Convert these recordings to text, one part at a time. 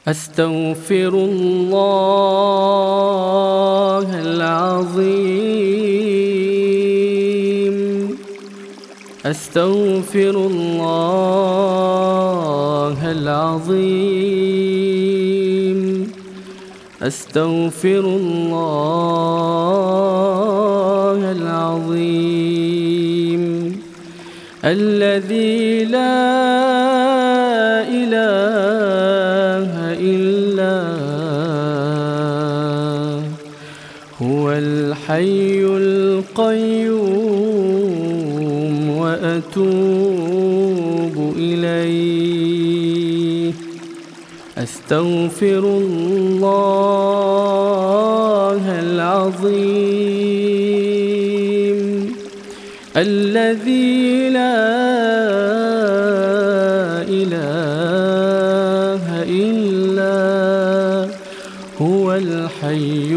أستغفر الله العظيم أستغفر الله العظيم أستغفر الله العظيم الذي لا إله إلا هو الحي القيوم وأتوب إليه أستغفر الله العظيم الذي لا إله إلا هو الحي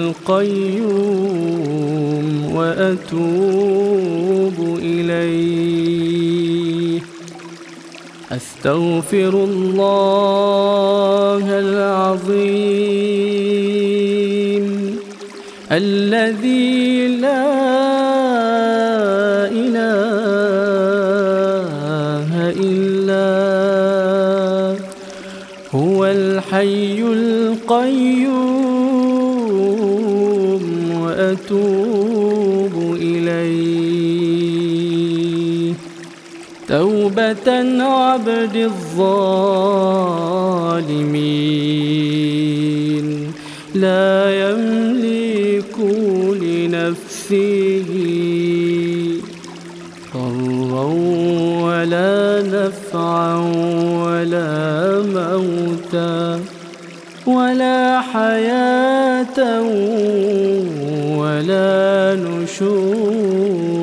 القيوم وأتوب إليه أستغفر الله العظيم الذي لا إله إلا هو الحي القيوم وأتوب إليه توبة عبد الظالمين لا يملك لنفسه ضرا ولا نفعا ولا موتا ولا حياة ولا نشورا